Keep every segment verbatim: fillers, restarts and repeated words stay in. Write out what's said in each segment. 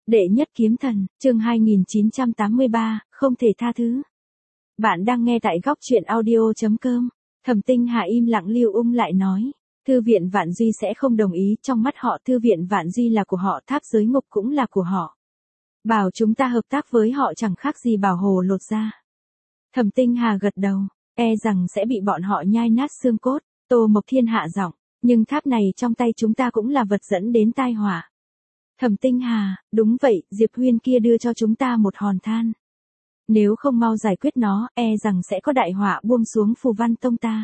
Đệ nhất kiếm thần, chương hai nghìn chín trăm tám mươi ba, không thể tha thứ. Bạn đang nghe tại góc truyện audio chấm com. Thẩm Tinh Hà im lặng Lưu Ung lại nói, Thư viện Vạn Duy sẽ không đồng ý, trong mắt họ Thư viện Vạn Duy là của họ, Tháp Giới Ngục cũng là của họ. Bảo chúng ta hợp tác với họ chẳng khác gì bảo hồ lột da. Thẩm Tinh Hà gật đầu, e rằng sẽ bị bọn họ nhai nát xương cốt. Tô Mộc Thiên hạ giọng, nhưng tháp này trong tay chúng ta cũng là vật dẫn đến tai họa. Thẩm Tinh Hà, đúng vậy, Diệp Huyên kia đưa cho chúng ta một hòn than. Nếu không mau giải quyết nó, e rằng sẽ có đại họa buông xuống Phù Văn Tông ta.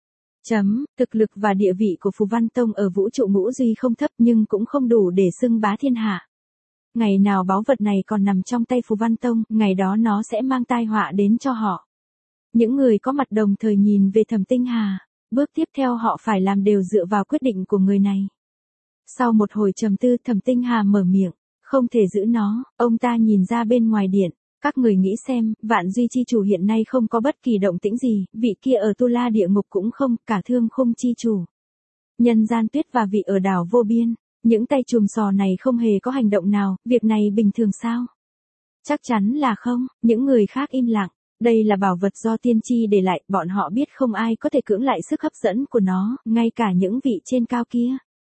Chấm, thực lực và địa vị của Phù Văn Tông ở vũ trụ ngũ duy không thấp nhưng cũng không đủ để xưng bá thiên hạ. Ngày nào báu vật này còn nằm trong tay Phù Văn Tông, ngày đó nó sẽ mang tai họa đến cho họ. Những người có mặt đồng thời nhìn về Thẩm Tinh Hà, bước tiếp theo họ phải làm đều dựa vào quyết định của người này. Sau một hồi trầm tư, Thẩm Tinh Hà mở miệng, không thể giữ nó. Ông ta nhìn ra bên ngoài điện, các người nghĩ xem, Vạn Duy chi chủ hiện nay không có bất kỳ động tĩnh gì, vị kia ở Tu La địa ngục cũng không, cả Thương Khung chi chủ Nhân Gian Tuyết và vị ở đảo Vô Biên, những tay chùm sò này không hề có hành động nào, việc này bình thường sao? Chắc chắn là không. Những người khác im lặng. Đây là bảo vật do tiên tri để lại, bọn họ biết không ai có thể cưỡng lại sức hấp dẫn của nó, ngay cả những vị trên cao kia.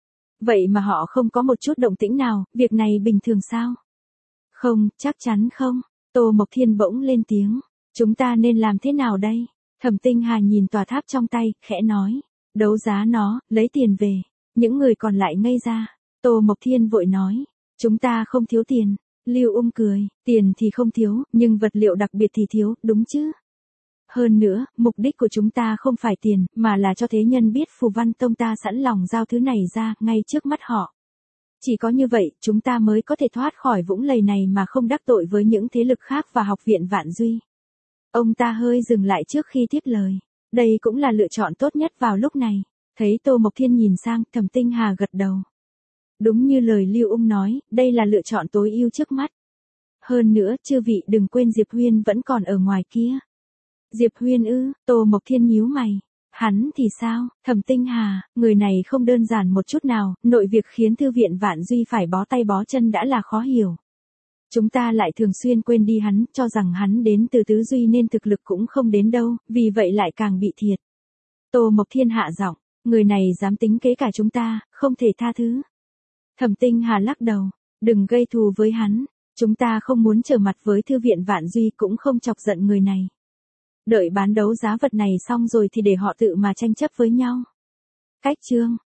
Vậy mà họ không có một chút động tĩnh nào, việc này bình thường sao? Không, chắc chắn không. Tô Mộc Thiên bỗng lên tiếng. Chúng ta nên làm thế nào đây? Thẩm Tinh Hà nhìn tòa tháp trong tay, khẽ nói. Đấu giá nó, lấy tiền về. Những người còn lại ngây ra. Tô Mộc Thiên vội nói. Chúng ta không thiếu tiền. Lưu Ung cười, tiền thì không thiếu, nhưng vật liệu đặc biệt thì thiếu, đúng chứ? Hơn nữa, mục đích của chúng ta không phải tiền, mà là cho thế nhân biết Phù Văn Tông ta sẵn lòng giao thứ này ra, ngay trước mắt họ. Chỉ có như vậy, chúng ta mới có thể thoát khỏi vũng lầy này mà không đắc tội với những thế lực khác và học viện Vạn Duy. Ông ta hơi dừng lại trước khi tiếp lời. Đây cũng là lựa chọn tốt nhất vào lúc này. Thấy Tô Mộc Thiên nhìn sang, Thẩm Tinh Hà gật đầu. Đúng như lời Lưu Ung nói, đây là lựa chọn tối ưu trước mắt. Hơn nữa, chư vị đừng quên Diệp Huyên vẫn còn ở ngoài kia. Diệp Huyên ư? Tô Mộc Thiên nhíu mày. Hắn thì sao? Thẩm Tinh Hà, người này không đơn giản một chút nào, nội việc khiến Thư viện Vạn Duy phải bó tay bó chân đã là khó hiểu. Chúng ta lại thường xuyên quên đi hắn, cho rằng hắn đến từ tứ duy nên thực lực cũng không đến đâu, vì vậy lại càng bị thiệt. Tô Mộc Thiên hạ giọng, người này dám tính kế cả chúng ta, không thể tha thứ. Thẩm Tinh Hà lắc đầu, đừng gây thù với hắn, chúng ta không muốn trở mặt với Thư viện Vạn Duy cũng không chọc giận người này. Đợi bán đấu giá vật này xong rồi thì để họ tự mà tranh chấp với nhau. Cách chương